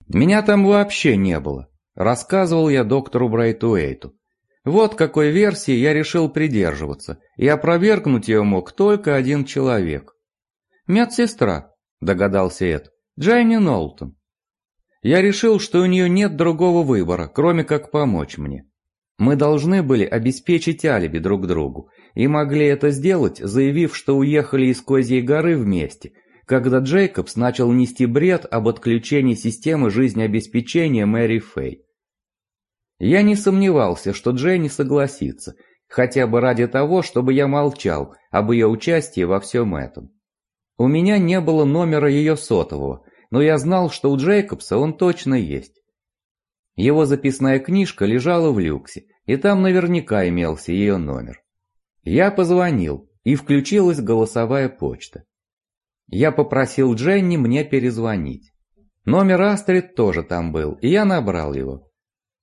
Меня там вообще не было, рассказывал я доктору Брайтуэйту. Вот какой версии я решил придерживаться, и опровергнуть ее мог только один человек. Медсестра, догадался Эд, Дженни Нолтон. Я решил, что у нее нет другого выбора, кроме как помочь мне. Мы должны были обеспечить алиби друг другу, и могли это сделать, заявив, что уехали из Козьей горы вместе, когда Джейкобс начал нести бред об отключении системы жизнеобеспечения Мэри Фэй. Я не сомневался, что Дженни согласится, хотя бы ради того, чтобы я молчал об ее участии во всем этом. У меня не было номера ее сотового, но я знал, что у Джейкобса он точно есть. Его записная книжка лежала в люксе, и там наверняка имелся ее номер. Я позвонил, и включилась голосовая почта. Я попросил Дженни мне перезвонить. Номер Астрид тоже там был, и я набрал его.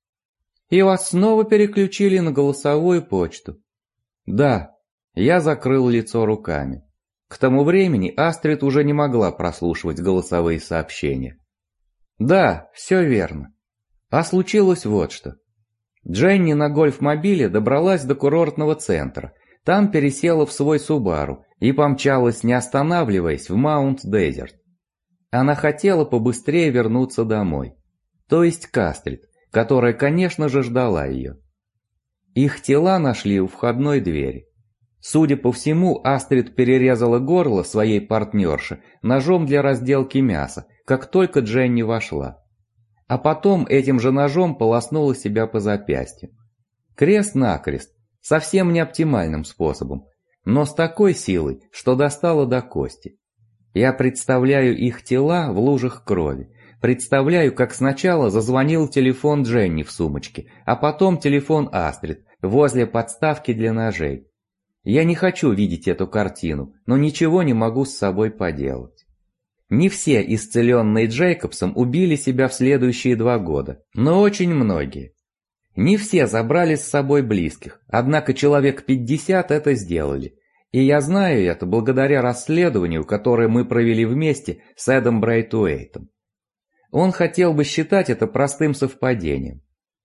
«И вас снова переключили на голосовую почту?» «Да». Я закрыл лицо руками. К тому времени Астрид уже не могла прослушивать голосовые сообщения. «Да, все верно. А случилось вот что. Дженни на гольф-мобиле добралась до курортного центра, там пересела в свой Субару и помчалась, не останавливаясь, в Маунт-Дезерт. Она хотела побыстрее вернуться домой, то есть к Астрид, которая, конечно же, ждала ее. Их тела нашли у входной двери. Судя по всему, Астрид перерезала горло своей партнерши ножом для разделки мяса, как только Дженни вошла. А потом этим же ножом полоснула себя по запястью. Крест-накрест, совсем не оптимальным способом, но с такой силой, что достала до кости. Я представляю их тела в лужах крови, представляю, как сначала зазвонил телефон Дженни в сумочке, а потом телефон Астрид возле подставки для ножей. Я не хочу видеть эту картину, но ничего не могу с собой поделать. Не все исцеленные Джейкобсом убили себя в следующие 2 года, но очень многие. Не все забрали с собой близких, однако человек 50 это сделали. И я знаю это благодаря расследованию, которое мы провели вместе с Эдом Брайтуэйтом. Он хотел бы считать это простым совпадением,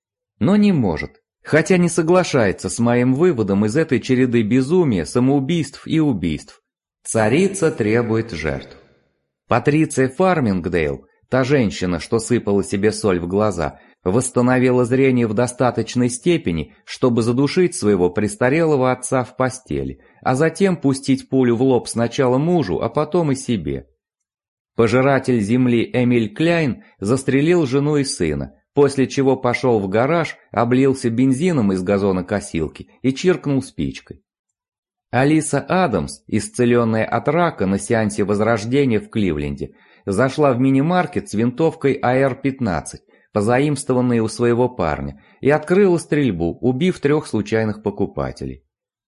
но не может, хотя не соглашается с моим выводом из этой череды безумия, самоубийств и убийств. Царица требует жертв. Патриция Фармингдейл, та женщина, что сыпала себе соль в глаза, восстановила зрение в достаточной степени, чтобы задушить своего престарелого отца в постели, а затем пустить пулю в лоб сначала мужу, а потом и себе. Пожиратель земли Эмиль Кляйн застрелил жену и сына, после чего пошел в гараж, облился бензином из газонокосилки и чиркнул спичкой. Алиса Адамс, исцеленная от рака на сеансе возрождения в Кливленде, зашла в мини-маркет с винтовкой АР-15, позаимствованной у своего парня, и открыла стрельбу, убив 3 случайных покупателей.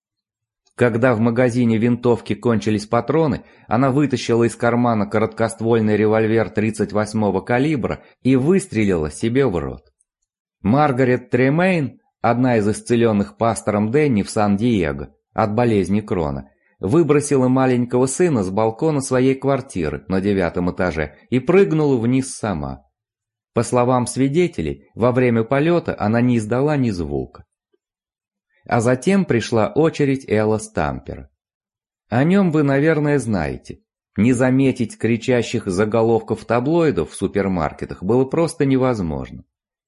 Когда в магазине винтовки кончились патроны, она вытащила из кармана короткоствольный револьвер 38-го калибра и выстрелила себе в рот. Маргарет Тремейн, одна из исцеленных пастором Дэнни в Сан-Диего от болезни Крона, выбросила маленького сына с балкона своей квартиры на 9-м этаже и прыгнула вниз сама. По словам свидетелей, во время полета она не издала ни звука. А затем пришла очередь Элла Стампера. О нем вы, наверное, знаете. Не заметить кричащих заголовков таблоидов в супермаркетах было просто невозможно.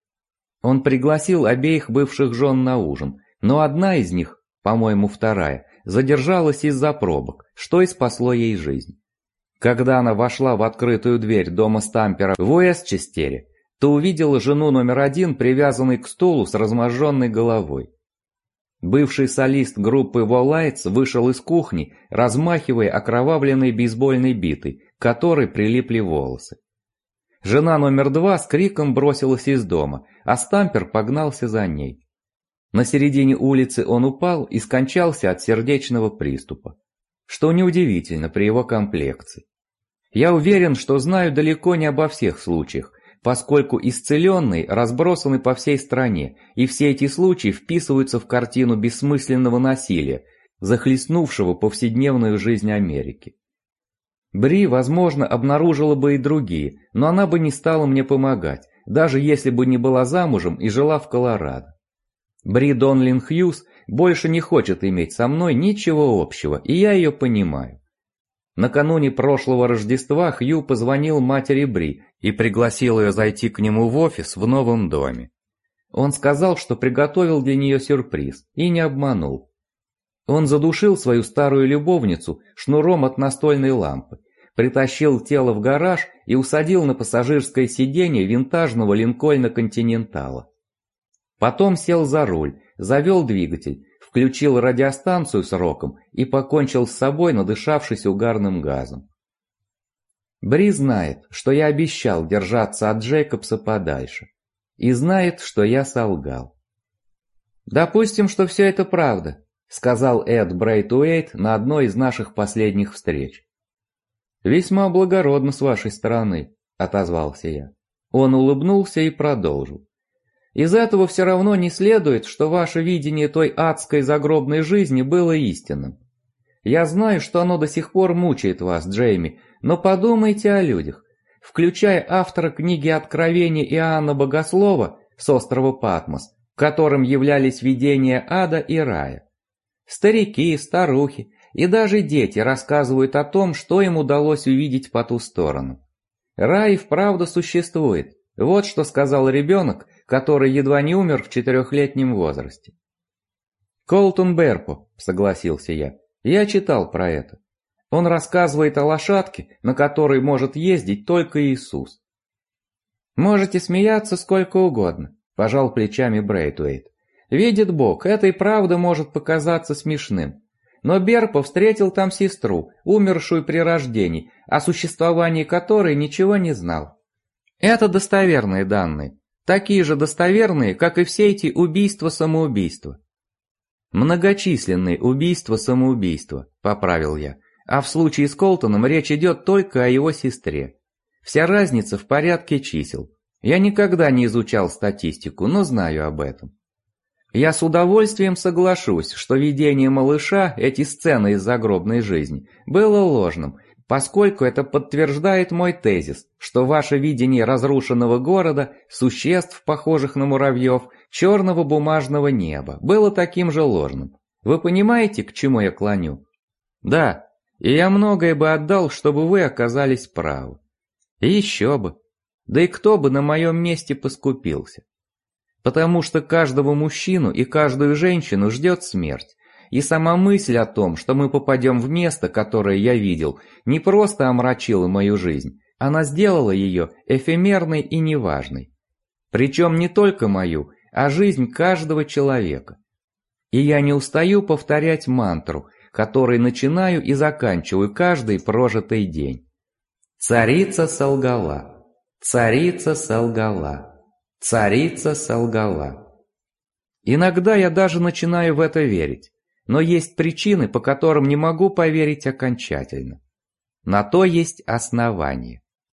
Он пригласил обеих бывших жен на ужин, но одна из них, по-моему, вторая, задержалась из-за пробок, что и спасло ей жизнь. Когда она вошла в открытую дверь дома Стампера в Уэстчестере, то увидела жену номер 1, привязанной к стулу с разможженной головой. Бывший солист группы Волайтс вышел из кухни, размахивая окровавленной бейсбольной битой, к которой прилипли волосы. Жена номер 2 с криком бросилась из дома, а Стампер погнался за ней. На середине улицы он упал и скончался от сердечного приступа, что неудивительно при его комплекции. Я уверен, что знаю далеко не обо всех случаях, поскольку исцеленные разбросаны по всей стране, и все эти случаи вписываются в картину бессмысленного насилия, захлестнувшего повседневную жизнь Америки. Бри, возможно, обнаружила бы и другие, но она бы не стала мне помогать, даже если бы не была замужем и жила в Колорадо. Бри Донлин Хьюз больше не хочет иметь со мной ничего общего, и я ее понимаю. Накануне прошлого Рождества Хью позвонил матери Бри и пригласил ее зайти к нему в офис в новом доме. Он сказал, что приготовил для нее сюрприз, и не обманул. Он задушил свою старую любовницу шнуром от настольной лампы, притащил тело в гараж и усадил на пассажирское сиденье винтажного Линкольна Континентала. Потом сел за руль, завел двигатель, включил радиостанцию с роком и покончил с собой, надышавшись угарным газом. Бри знает, что я обещал держаться от Джейкобса подальше. И знает, что я солгал. «Допустим, что все это правда», — сказал Эд Брейтуэйт на одной из наших последних встреч. «Весьма благородно с вашей стороны», — отозвался я. Он улыбнулся и продолжил. «Из этого все равно не следует, что ваше видение той адской загробной жизни было истинным. Я знаю, что оно до сих пор мучает вас, Джейми, но подумайте о людях, включая автора книги Откровения Иоанна Богослова с острова Патмос, которым являлись видения ада и рая. Старики, старухи и даже дети рассказывают о том, что им удалось увидеть по ту сторону. Рай и вправду существует, вот что сказал ребенок, который едва не умер в 4-летнем возрасте. «Колтон Берпо», — согласился я читал про это. Он рассказывает о лошадке, на которой может ездить только Иисус. «Можете смеяться сколько угодно», – пожал плечами Брейтуэйт. «Видит Бог, это и правда может показаться смешным. Но Берпо встретил там сестру, умершую при рождении, о существовании которой ничего не знал. Это достоверные данные, такие же достоверные, как и все эти убийства-самоубийства». «Многочисленные убийства-самоубийства», – поправил я. А в случае с Колтоном речь идет только о его сестре. Вся разница в порядке чисел. Я никогда не изучал статистику, но знаю об этом. Я с удовольствием соглашусь, что видение малыша, эти сцены из загробной жизни, было ложным, поскольку это подтверждает мой тезис, что ваше видение разрушенного города, существ, похожих на муравьев, черного бумажного неба, было таким же ложным. Вы понимаете, к чему я клоню? Да. И я многое бы отдал, чтобы вы оказались правы. И еще бы. Да и кто бы на моем месте поскупился. Потому что каждого мужчину и каждую женщину ждет смерть. И сама мысль о том, что мы попадем в место, которое я видел, не просто омрачила мою жизнь. Она сделала ее эфемерной и неважной. Причем не только мою, а жизнь каждого человека. И я не устаю повторять мантру, который начинаю и заканчиваю каждый прожитый день. Царица солгала, царица солгала, царица солгала. Иногда я даже начинаю в это верить, но есть причины, по которым не могу поверить окончательно. На то есть основания.